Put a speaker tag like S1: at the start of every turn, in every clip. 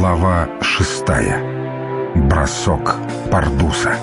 S1: Глава 6. Бросок Пардуса.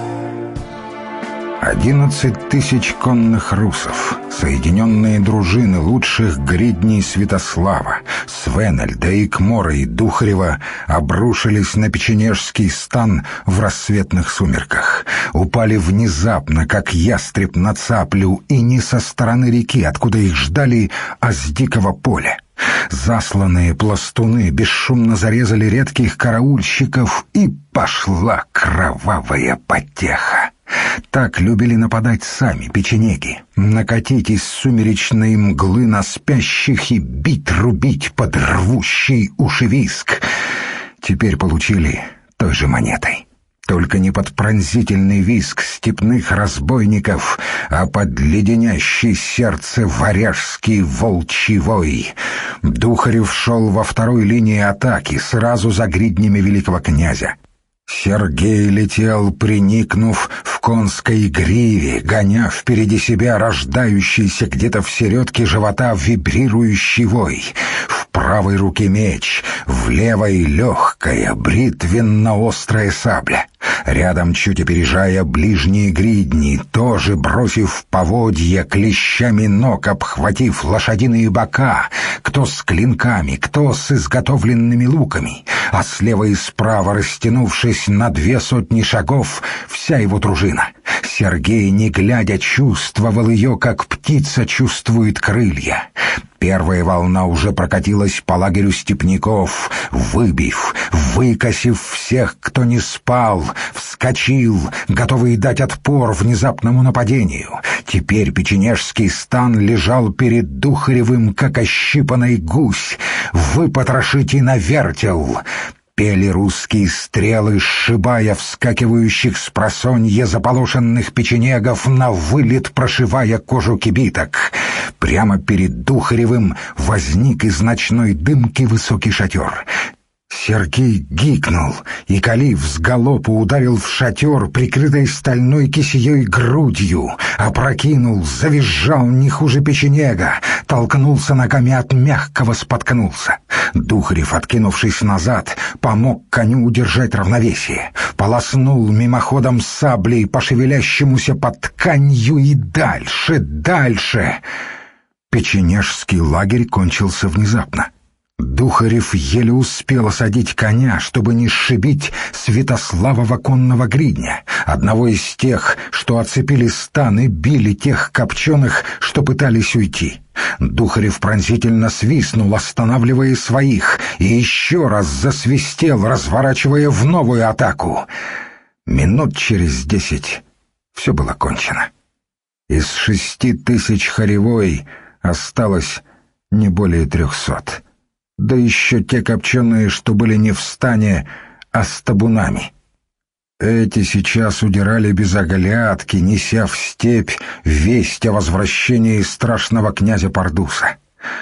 S1: 11 тысяч конных русов, соединенные дружины лучших гридней Святослава, Свенельда, Икмора и Духарева обрушились на печенежский стан в рассветных сумерках. Упали внезапно, как ястреб на цаплю, и не со стороны реки, откуда их ждали, а с дикого поля. Засланные пластуны бесшумно зарезали редких караульщиков, и пошла кровавая потеха. Так любили нападать сами печенеги, накатить из сумеречной мглы на спящих и бить-рубить под рвущий уши виск. Теперь получили той же монетой. Только не под пронзительный визг степных разбойников, а под леденящий сердце варяжский волчий вой. Духарев шел во второй линии атаки, сразу за гриднями великого князя. Сергей летел, приникнув в конской гриве, гоня впереди себя рождающийся где-то в середке живота вибрирующий вой. В правой руке меч, в левой легкая, бритвенно-острая сабля. Рядом, чуть опережая ближние гридни, тоже бросив поводья, клещами ног обхватив лошадиные бока, кто с клинками, кто с изготовленными луками, а слева и справа, растянувшись на 200 шагов, вся его дружина. Сергей, не глядя, чувствовал ее, как птица чувствует крылья. Первая волна уже прокатилась по лагерю степняков, выбив, выкосив всех, кто не спал, вскочил, готовый дать отпор внезапному нападению. Теперь печенежский стан лежал перед Духаревым, как ощипанный гусь. «Выпотрошите на вертел!» Пели русские стрелы, сшибая вскакивающих с просонья заполошенных печенегов, на вылет прошивая кожу кибиток. Прямо перед Духаревым возник из ночной дымки высокий шатер. Сергей гикнул, и Калиф с галопу ударил в шатер, прикрытой стальной кисеей грудью, опрокинул, завизжал не хуже печенега, толкнулся ногами от мягкого, споткнулся. Духарев, откинувшись назад, помог коню удержать равновесие, полоснул мимоходом саблей по шевелящемуся под тканью и дальше, дальше. Печенежский лагерь кончился внезапно. Духарев еле успел осадить коня, чтобы не сшибить Святославова конного гридня, одного из тех, что оцепили стан и били тех копченых, что пытались уйти. Духарев пронзительно свистнул, останавливая своих, и еще раз засвистел, разворачивая в новую атаку. Минут через 10 все было кончено. Из 6 тысяч хоревой осталось не более 300. Да еще те копченые, что были не в стане, а с табунами. Эти сейчас удирали без оглядки, неся в степь весть о возвращении страшного князя Пардуса.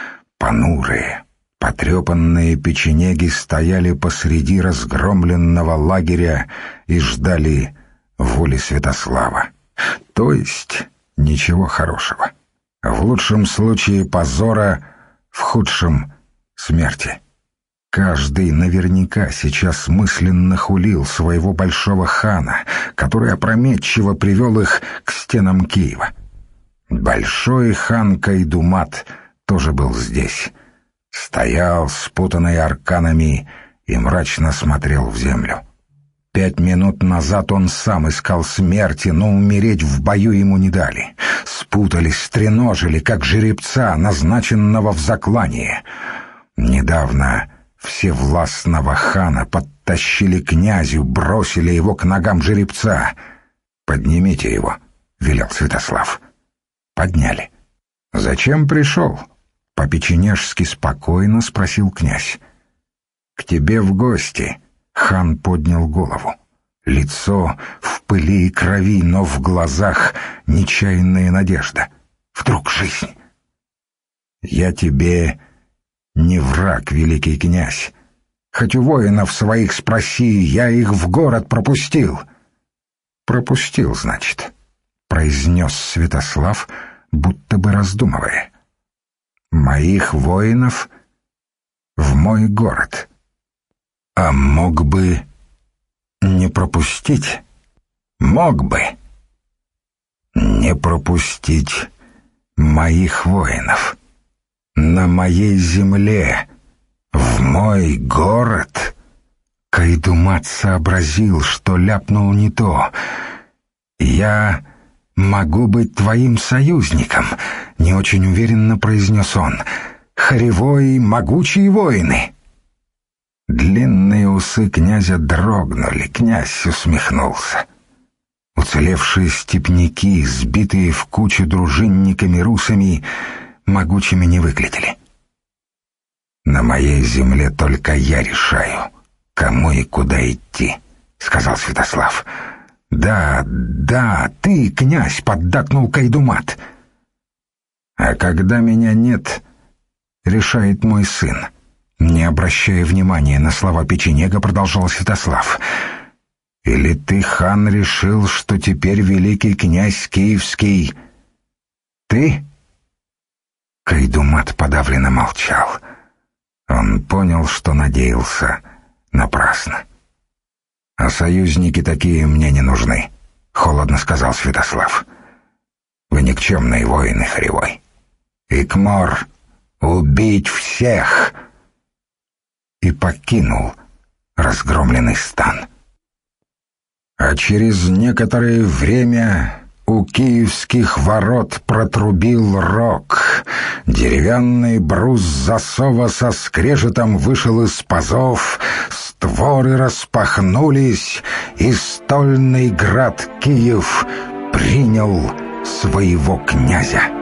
S1: Понурые, потрепанные печенеги стояли посреди разгромленного лагеря и ждали воли Святослава. То есть ничего хорошего. В лучшем случае позора, в худшем — смерти. Каждый наверняка сейчас мысленно хулил своего большого хана, который опрометчиво привел их к стенам Киева. Большой хан Кайдумат тоже был здесь. Стоял, спутанный арканами, и мрачно смотрел в землю. 5 минут назад он сам искал смерти, но умереть в бою ему не дали. Спутались, стреножили, как жеребца, назначенного в заклание. Недавно всевластного хана подтащили к князю, бросили его к ногам жеребца. «Поднимите его», — велел Святослав. Подняли. «Зачем пришел?» — по-печенежски спокойно спросил князь. «К тебе в гости», — хан поднял голову. Лицо в пыли и крови, но в глазах нечаянная надежда. Вдруг жизнь. «Я тебе не враг, великий князь. Хоть у воинов своих спроси, я их в город пропустил». «Пропустил, значит», — произнес Святослав, будто бы раздумывая. «Моих воинов в мой город. А мог бы не пропустить? Мог бы не пропустить моих воинов. На моей земле, в мой город. Кайдумат сообразил, что ляпнул не то. «Я могу быть твоим союзником», — не очень уверенно произнес он. «Хоревой, могучие воины». Длинные усы князя дрогнули, князь усмехнулся. Уцелевшие степняки, сбитые в кучу дружинниками-русами, могучими не выглядели. «На моей земле только я решаю, кому и куда идти», — сказал Святослав. «Да, ты, князь», — поддакнул Кайдумат. «А когда меня нет, решает мой сын», — не обращая внимания на слова печенега, продолжал Святослав. «Или ты, хан, решил, что теперь великий князь Киевский ты?» Кайдумат подавленно молчал. Он понял, что надеялся напрасно. «А союзники такие мне не нужны», — холодно сказал Святослав. «Вы никчемные воины, Хоревой. Икмор, убить всех!» И покинул разгромленный стан. А через некоторое время у киевских ворот протрубил рог. Деревянный брус засова со скрежетом вышел из пазов, створы распахнулись, и стольный град Киев принял своего князя.